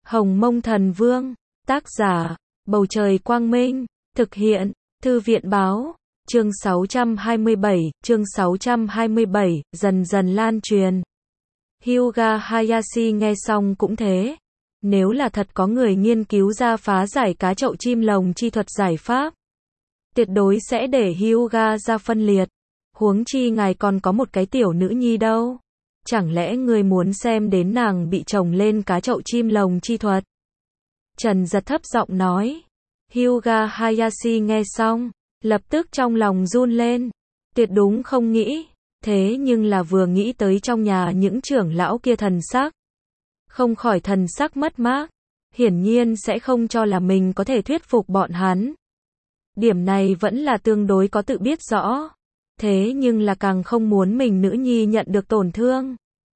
Hồng Mông Thần Vương, tác giả, Bầu Trời Quang Minh, thực hiện, Thư viện Báo, chương 627, dần dần lan truyền. Hyuga Hayashi nghe xong cũng thế. Nếu là thật có người nghiên cứu ra phá giải cá chậu chim lồng chi thuật giải pháp, tuyệt đối sẽ để Hyuga ra phân liệt. Huống chi ngài còn có một cái tiểu nữ nhi đâu. Chẳng lẽ ngươi muốn xem đến nàng bị chồng lên cá chậu chim lồng chi thuật? Trần Giật thấp giọng nói. Hyuga Hayashi nghe xong, lập tức trong lòng run lên. Tuyệt đúng không nghĩ. Thế nhưng là vừa nghĩ tới trong nhà những trưởng lão kia thần sắc, không khỏi thần sắc mất mát. Hiển nhiên sẽ không cho là mình có thể thuyết phục bọn hắn. Điểm này vẫn là tương đối có tự biết rõ. Thế nhưng là càng không muốn mình nữ nhi nhận được tổn thương.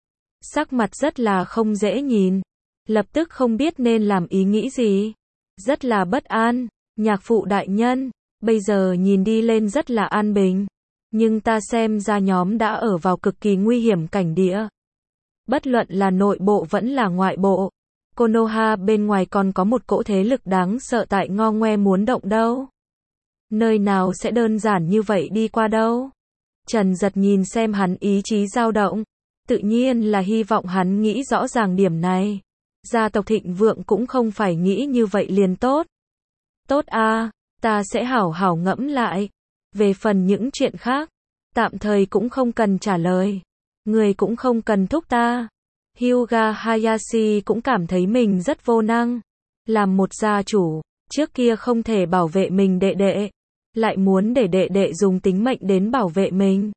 Sắc mặt rất là không dễ nhìn. Lập tức không biết nên làm ý nghĩ gì. Rất là bất an. Nhạc phụ đại nhân, bây giờ nhìn đi lên rất là an bình. Nhưng ta xem ra nhóm đã ở vào cực kỳ nguy hiểm cảnh địa. Bất luận là nội bộ vẫn là ngoại bộ. Konoha bên ngoài còn có một cỗ thế lực đáng sợ tại ngo ngoe muốn động đâu. Nơi nào sẽ đơn giản như vậy đi qua đâu. Trần Giật nhìn xem hắn ý chí dao động. Tự nhiên là hy vọng hắn nghĩ rõ ràng điểm này. Gia tộc thịnh vượng cũng không phải nghĩ như vậy liền tốt. Tốt a, ta sẽ hảo hảo ngẫm lại. Về phần những chuyện khác, tạm thời cũng không cần trả lời. Người cũng không cần thúc ta. Hyuga Hayashi cũng cảm thấy mình rất vô năng. Làm một gia chủ, trước kia không thể bảo vệ mình đệ đệ, lại muốn để đệ đệ dùng tính mệnh đến bảo vệ mình.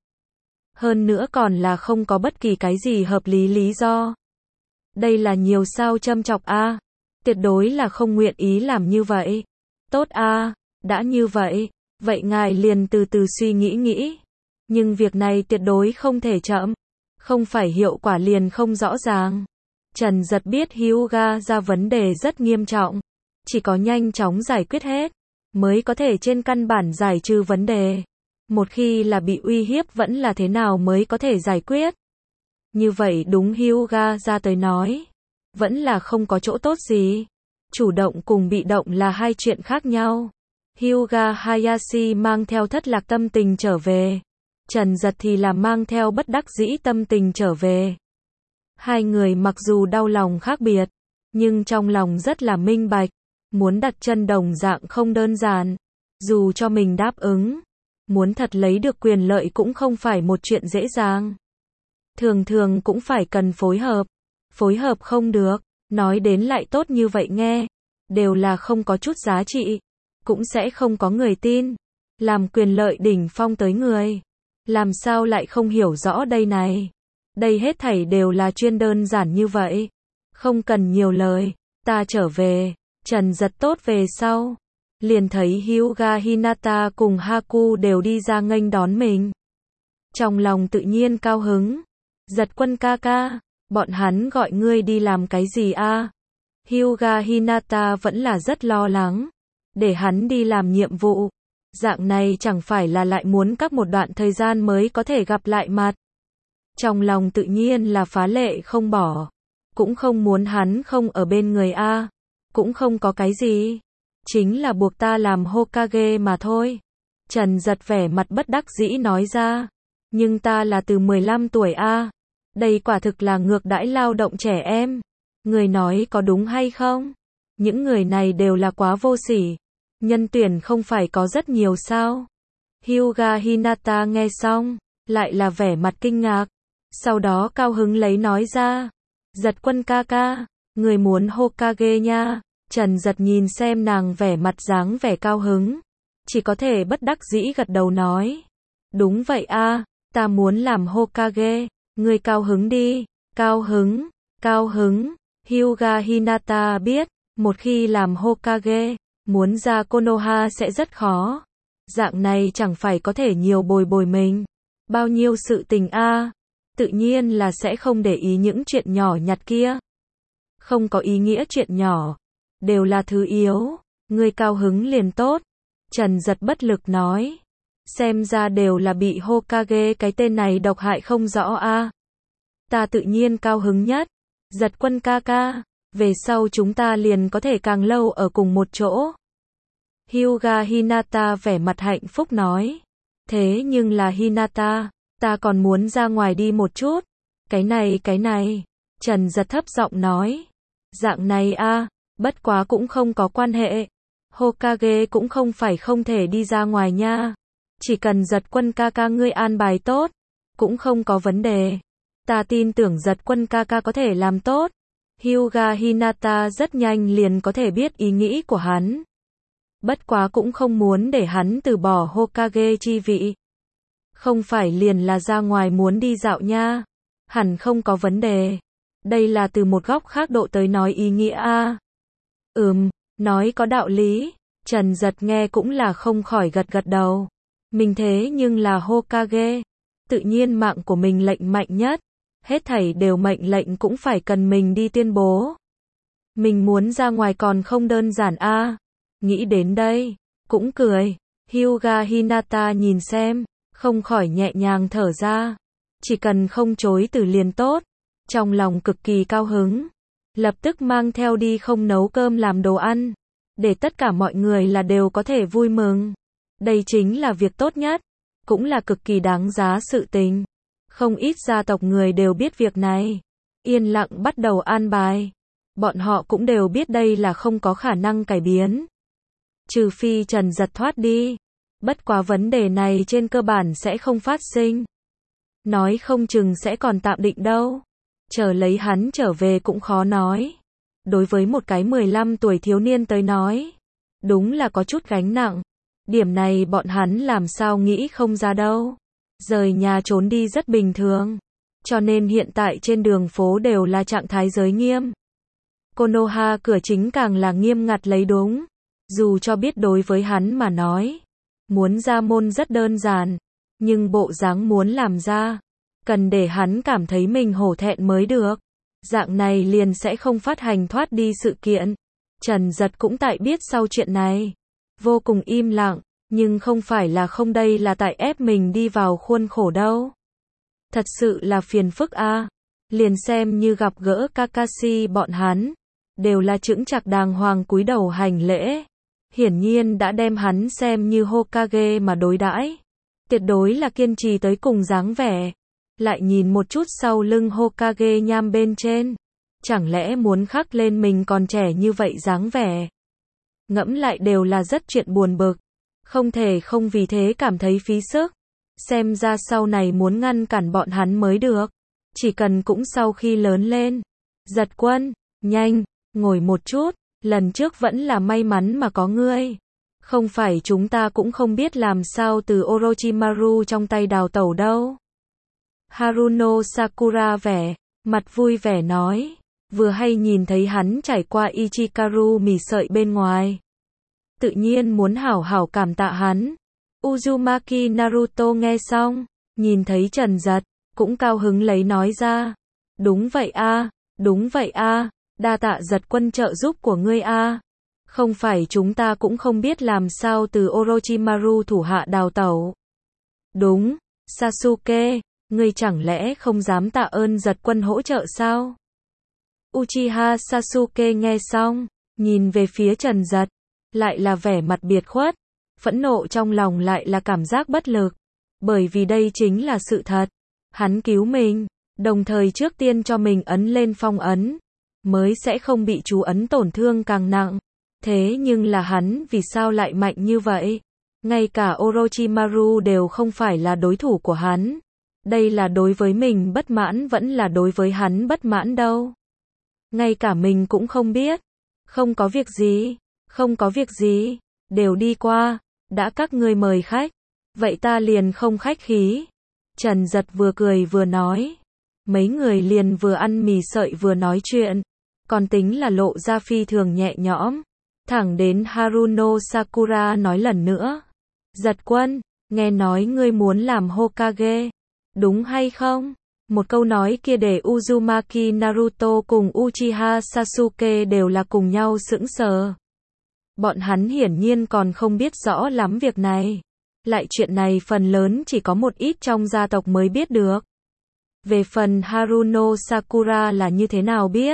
Hơn nữa còn là không có bất kỳ cái gì hợp lý lý do. Đây là nhiều sao châm chọc a. Tuyệt đối là không nguyện ý làm như vậy. Tốt a, đã như vậy, vậy ngài liền từ từ suy nghĩ. Nhưng việc này tuyệt đối không thể chậm. Không phải hiệu quả liền không rõ ràng. Trần Giật biết Hyuga ra vấn đề rất nghiêm trọng. Chỉ có nhanh chóng giải quyết hết, mới có thể trên căn bản giải trừ vấn đề. Một khi là bị uy hiếp vẫn là thế nào mới có thể giải quyết. Như vậy đúng Hyuga ra tới nói, vẫn là không có chỗ tốt gì. Chủ động cùng bị động là hai chuyện khác nhau. Hyuga Hayashi mang theo thất lạc tâm tình trở về. Trần Giật thì là mang theo bất đắc dĩ tâm tình trở về. Hai người mặc dù đau lòng khác biệt, nhưng trong lòng rất là minh bạch. Muốn đặt chân đồng dạng không đơn giản. Dù cho mình đáp ứng, muốn thật lấy được quyền lợi cũng không phải một chuyện dễ dàng. Thường thường cũng phải cần phối hợp. Phối hợp không được, nói đến lại tốt như vậy nghe, đều là không có chút giá trị. Cũng sẽ không có người tin. Làm quyền lợi đỉnh phong tới người, làm sao lại không hiểu rõ đây này. Đây hết thảy đều là chuyên đơn giản như vậy. Không cần nhiều lời, ta trở về. Trần Giật tốt về sau, liền thấy Hyuga Hinata cùng Haku đều đi ra nghênh đón mình. Trong lòng tự nhiên cao hứng. Giật quân ca ca, bọn hắn gọi ngươi đi làm cái gì a? Hyuga Hinata vẫn là rất lo lắng. Để hắn đi làm nhiệm vụ. Dạng này chẳng phải là lại muốn các một đoạn thời gian mới có thể gặp lại mặt. Trong lòng tự nhiên là phá lệ không bỏ. Cũng không muốn hắn không ở bên người a. Cũng không có cái gì. Chính là buộc ta làm Hokage mà thôi. Trần Giật vẻ mặt bất đắc dĩ nói ra. Nhưng ta là từ 15 tuổi a. Đây quả thực là ngược đãi lao động trẻ em. Người nói có đúng hay không? Những người này đều là quá vô sỉ. Nhân tuyển không phải có rất nhiều sao? Hyuga Hinata nghe xong, lại là vẻ mặt kinh ngạc. Sau đó cao hứng lấy nói ra. Giật quân ca ca, người muốn Hokage nha. Trần Giật nhìn xem nàng vẻ mặt dáng vẻ cao hứng. Chỉ có thể bất đắc dĩ gật đầu nói. Đúng vậy a, ta muốn làm Hokage. Người cao hứng đi. Cao hứng. Hyuga Hinata biết, một khi làm Hokage, muốn ra Konoha sẽ rất khó. Dạng này chẳng phải có thể nhiều bồi mình. Bao nhiêu sự tình a. Tự nhiên là sẽ không để ý những chuyện nhỏ nhặt kia. Không có ý nghĩa chuyện nhỏ. Đều là thứ yếu. Người cao hứng liền tốt. Trần Giật bất lực nói. Xem ra đều là bị Hokage cái tên này độc hại không rõ a. Ta tự nhiên cao hứng nhất. Giật quân ca ca. về sau chúng ta liền có thể càng lâu ở cùng một chỗ. Hyuga Hinata vẻ mặt hạnh phúc nói. Thế nhưng là Hinata, ta còn muốn ra ngoài đi một chút. Cái này. Trần Giật thấp giọng nói. Dạng này a, bất quá cũng không có quan hệ. Hokage cũng không phải không thể đi ra ngoài nha. Chỉ cần Giật Quân ca ca ngươi an bài tốt, cũng không có vấn đề. Ta tin tưởng Giật Quân ca ca có thể làm tốt. Hyuga Hinata rất nhanh liền có thể biết ý nghĩ của hắn. Bất quá cũng không muốn để hắn từ bỏ Hokage chi vị. Không phải liền là ra ngoài muốn đi dạo nha. Hẳn không có vấn đề. Đây là từ một góc khác độ tới nói ý nghĩa a. Nói có đạo lý. Trần Giật nghe cũng là không khỏi gật gật đầu. Mình thế nhưng là Hokage. Tự nhiên mạng của mình lệnh mạnh nhất. Hết thảy đều mệnh lệnh cũng phải cần mình đi tuyên bố. Mình muốn ra ngoài còn không đơn giản a. Nghĩ đến đây, cũng cười. Hyuga Hinata nhìn xem, không khỏi nhẹ nhàng thở ra. Chỉ cần không chối từ liền tốt. Trong lòng cực kỳ cao hứng. Lập tức mang theo đi không nấu cơm làm đồ ăn. Để tất cả mọi người là đều có thể vui mừng. Đây chính là việc tốt nhất. Cũng là cực kỳ đáng giá sự tình. Không ít gia tộc người đều biết việc này. Yên lặng bắt đầu an bài. Bọn họ cũng đều biết đây là không có khả năng cải biến. Trừ phi Trần Giật thoát đi. Bất quá vấn đề này trên cơ bản sẽ không phát sinh. Nói không chừng sẽ còn tạm định đâu. Chờ lấy hắn trở về cũng khó nói. Đối với một cái 15 tuổi thiếu niên tới nói, đúng là có chút gánh nặng. Điểm này bọn hắn làm sao nghĩ không ra đâu. Rời nhà trốn đi rất bình thường. Cho nên hiện tại trên đường phố đều là trạng thái giới nghiêm. Konoha cửa chính càng là nghiêm ngặt lấy đúng. Dù cho biết đối với hắn mà nói, muốn ra môn rất đơn giản, nhưng bộ dáng muốn làm ra, cần để hắn cảm thấy mình hổ thẹn mới được. Dạng này liền sẽ không phát hành thoát đi sự kiện. Trần Giật cũng tại biết sau chuyện này. Vô cùng im lặng, nhưng không phải là không, đây là tại ép mình đi vào khuôn khổ đâu. Thật sự là phiền phức a. Liền xem như gặp gỡ Kakashi bọn hắn, đều là chững chạc đàng hoàng cúi đầu hành lễ. Hiển nhiên đã đem hắn xem như Hokage mà đối đãi. Tuyệt đối là kiên trì tới cùng dáng vẻ. Lại nhìn một chút sau lưng Hokage nham bên trên. Chẳng lẽ muốn khắc lên mình còn trẻ như vậy dáng vẻ. Ngẫm lại đều là rất chuyện buồn bực. Không thể không vì thế cảm thấy phí sức. Xem ra sau này muốn ngăn cản bọn hắn mới được. Chỉ cần cũng sau khi lớn lên. Giật Quân, nhanh, ngồi một chút. Lần trước vẫn là may mắn mà có ngươi. Không phải chúng ta cũng không biết làm sao từ Orochimaru trong tay đào tẩu đâu. Haruno Sakura mặt vui vẻ nói. Vừa hay nhìn thấy hắn trải qua Ichikaru mì sợi bên ngoài. Tự nhiên muốn hảo hảo cảm tạ hắn. Uzumaki Naruto nghe xong, nhìn thấy Trần Giật, cũng cao hứng lấy nói ra. Đúng vậy a, đa tạ Giật Quân trợ giúp của ngươi a. Không phải chúng ta cũng không biết làm sao từ Orochimaru thủ hạ đào tẩu. Đúng, Sasuke, ngươi chẳng lẽ không dám tạ ơn Giật Quân hỗ trợ sao? Uchiha Sasuke nghe xong, nhìn về phía Trần Giật, lại là vẻ mặt biệt khuất, phẫn nộ trong lòng lại là cảm giác bất lực, bởi vì đây chính là sự thật. Hắn cứu mình, đồng thời trước tiên cho mình ấn lên phong ấn, mới sẽ không bị chú ấn tổn thương càng nặng. Thế nhưng là hắn vì sao lại mạnh như vậy? Ngay cả Orochimaru đều không phải là đối thủ của hắn. Đây là đối với mình bất mãn vẫn là đối với hắn bất mãn đâu. Ngay cả mình cũng không biết. Không có việc gì, đều đi qua, đã các ngươi mời khách, vậy ta liền không khách khí. Trần Giật vừa cười vừa nói. Mấy người liền vừa ăn mì sợi vừa nói chuyện, còn tính là lộ ra phi thường nhẹ nhõm. Thẳng đến Haruno Sakura nói lần nữa. Giật Quân, nghe nói ngươi muốn làm Hokage, đúng hay không? Một câu nói kia để Uzumaki Naruto cùng Uchiha Sasuke đều là cùng nhau sững sờ. Bọn hắn hiển nhiên còn không biết rõ lắm việc này. Lại chuyện này phần lớn chỉ có một ít trong gia tộc mới biết được. Về phần Haruno Sakura là như thế nào biết?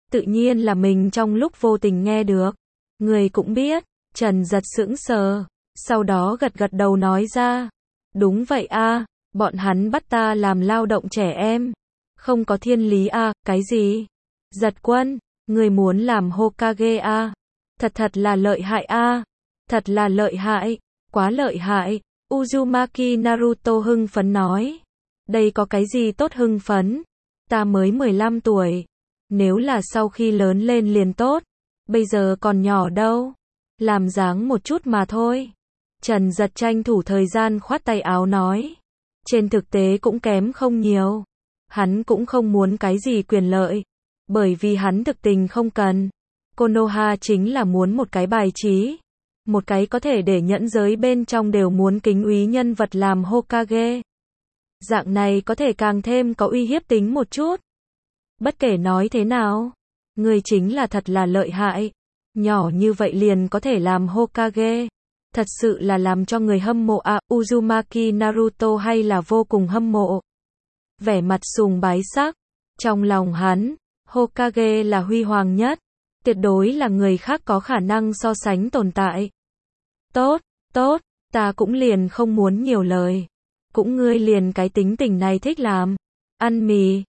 Tự nhiên là mình trong lúc vô tình nghe được. Người cũng biết. Trần Giật sững sờ. Sau đó gật gật đầu nói ra. Đúng vậy a, bọn hắn bắt ta làm lao động trẻ em. Không có thiên lý a, cái gì? Giật Quân, người muốn làm Hokage a? Thật là lợi hại a. Thật là lợi hại, quá lợi hại. Uzumaki Naruto hưng phấn nói. Đây có cái gì tốt hưng phấn? Ta mới 15 tuổi. Nếu là sau khi lớn lên liền tốt. Bây giờ còn nhỏ đâu. Làm dáng một chút mà thôi. Trần Giật tranh thủ thời gian khoát tay áo nói. Trên thực tế cũng kém không nhiều. Hắn cũng không muốn cái gì quyền lợi. Bởi vì hắn thực tình không cần. Konoha chính là muốn một cái bài trí. Một cái có thể để nhẫn giới bên trong đều muốn kính úy nhân vật làm Hokage. Dạng này có thể càng thêm có uy hiếp tính một chút. Bất kể nói thế nào, người chính là thật là lợi hại. Nhỏ như vậy liền có thể làm Hokage. Thật sự là làm cho người hâm mộ à, Uzumaki Naruto hay là vô cùng hâm mộ. Vẻ mặt sùng bái sắc. Trong lòng hắn, Hokage là huy hoàng nhất. Tuyệt đối là người khác có khả năng so sánh tồn tại. Tốt, ta cũng liền không muốn nhiều lời. Cũng ngươi liền cái tính tình này thích làm. Ăn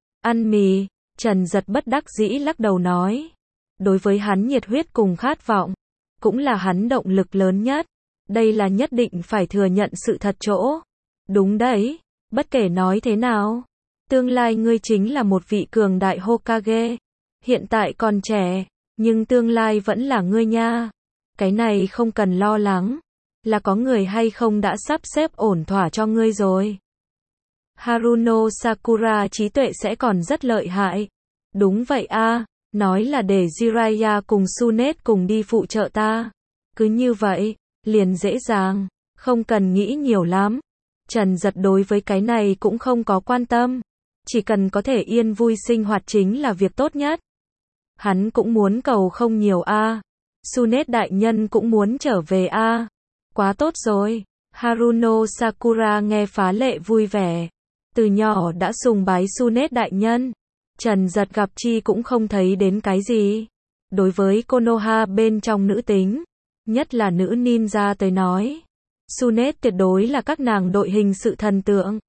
mì, Trần Giật bất đắc dĩ lắc đầu nói. Đối với hắn nhiệt huyết cùng khát vọng, cũng là hắn động lực lớn nhất. Đây là nhất định phải thừa nhận sự thật chỗ. Đúng đấy, bất kể nói thế nào. Tương lai ngươi chính là một vị cường đại Hokage. Hiện tại còn trẻ, nhưng tương lai vẫn là ngươi nha. Cái này không cần lo lắng. Là có người hay không đã sắp xếp ổn thỏa cho ngươi rồi. Haruno Sakura trí tuệ sẽ còn rất lợi hại. Đúng vậy a, nói là để Jiraiya cùng Tsunade cùng đi phụ trợ ta. Cứ như vậy, liền dễ dàng, không cần nghĩ nhiều lắm. Trần Giật đối với cái này cũng không có quan tâm. Chỉ cần có thể yên vui sinh hoạt chính là việc tốt nhất. Hắn cũng muốn cầu không nhiều a. Tsunade đại nhân cũng muốn trở về a. Quá tốt rồi. Haruno Sakura nghe phá lệ vui vẻ. Từ nhỏ đã sùng bái Tsunade đại nhân. Trần Giật gặp chi cũng không thấy đến cái gì. Đối với Konoha bên trong nữ tính, nhất là nữ ninja tới nói, Tsunade tuyệt đối là các nàng đội hình sự thần tượng.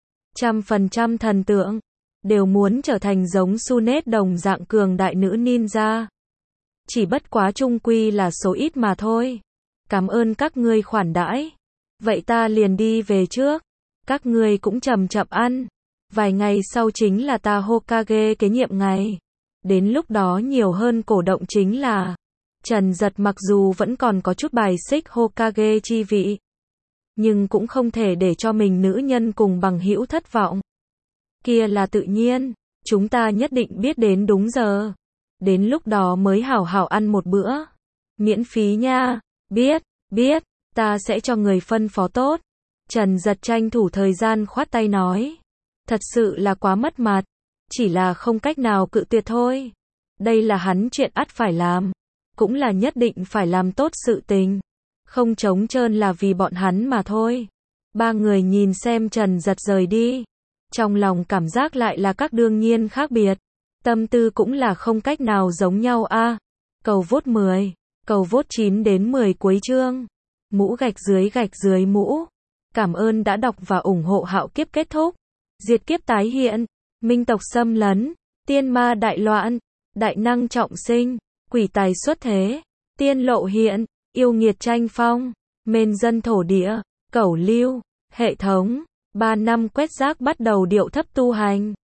100% thần tượng. Đều muốn trở thành giống Tsunade đồng dạng cường đại nữ ninja. Chỉ bất quá chung quy là số ít mà thôi. Cảm ơn các ngươi khoản đãi. Vậy ta liền đi về trước. Các ngươi cũng chậm chậm ăn. Vài ngày sau chính là ta Hokage kế nhiệm ngày. Đến lúc đó nhiều hơn cổ động chính là Trần Giật mặc dù vẫn còn có chút bài xích Hokage chi vị. Nhưng cũng không thể để cho mình nữ nhân cùng bằng hữu thất vọng. Kia là tự nhiên. Chúng ta nhất định biết đến đúng giờ. Đến lúc đó mới hảo hảo ăn một bữa. Miễn phí nha. Biết, ta sẽ cho người phân phó tốt. Trần Giật tranh thủ thời gian khoát tay nói. Thật sự là quá mất mặt. Chỉ là không cách nào cự tuyệt thôi. Đây là hắn chuyện ắt phải làm. Cũng là nhất định phải làm tốt sự tình. Không trống trơn là vì bọn hắn mà thôi. Ba người nhìn xem Trần Giật rời đi. Trong lòng cảm giác lại là các đương nhiên khác biệt. Tâm tư cũng là không cách nào giống nhau a. Cầu vote 10. Cầu vote 9 đến 10 cuối chương. Mũ gạch dưới mũ. Cảm ơn đã đọc và ủng hộ Hạo Kiếp kết thúc. Diệt kiếp tái hiện. Minh tộc xâm lấn. Tiên ma đại loạn. Đại năng trọng sinh. Quỷ tài xuất thế. Tiên lộ hiện. Yêu nghiệt tranh phong. Mên dân thổ địa. Cẩu lưu. Hệ thống. 3 năm quét rác bắt đầu điệu thấp tu hành.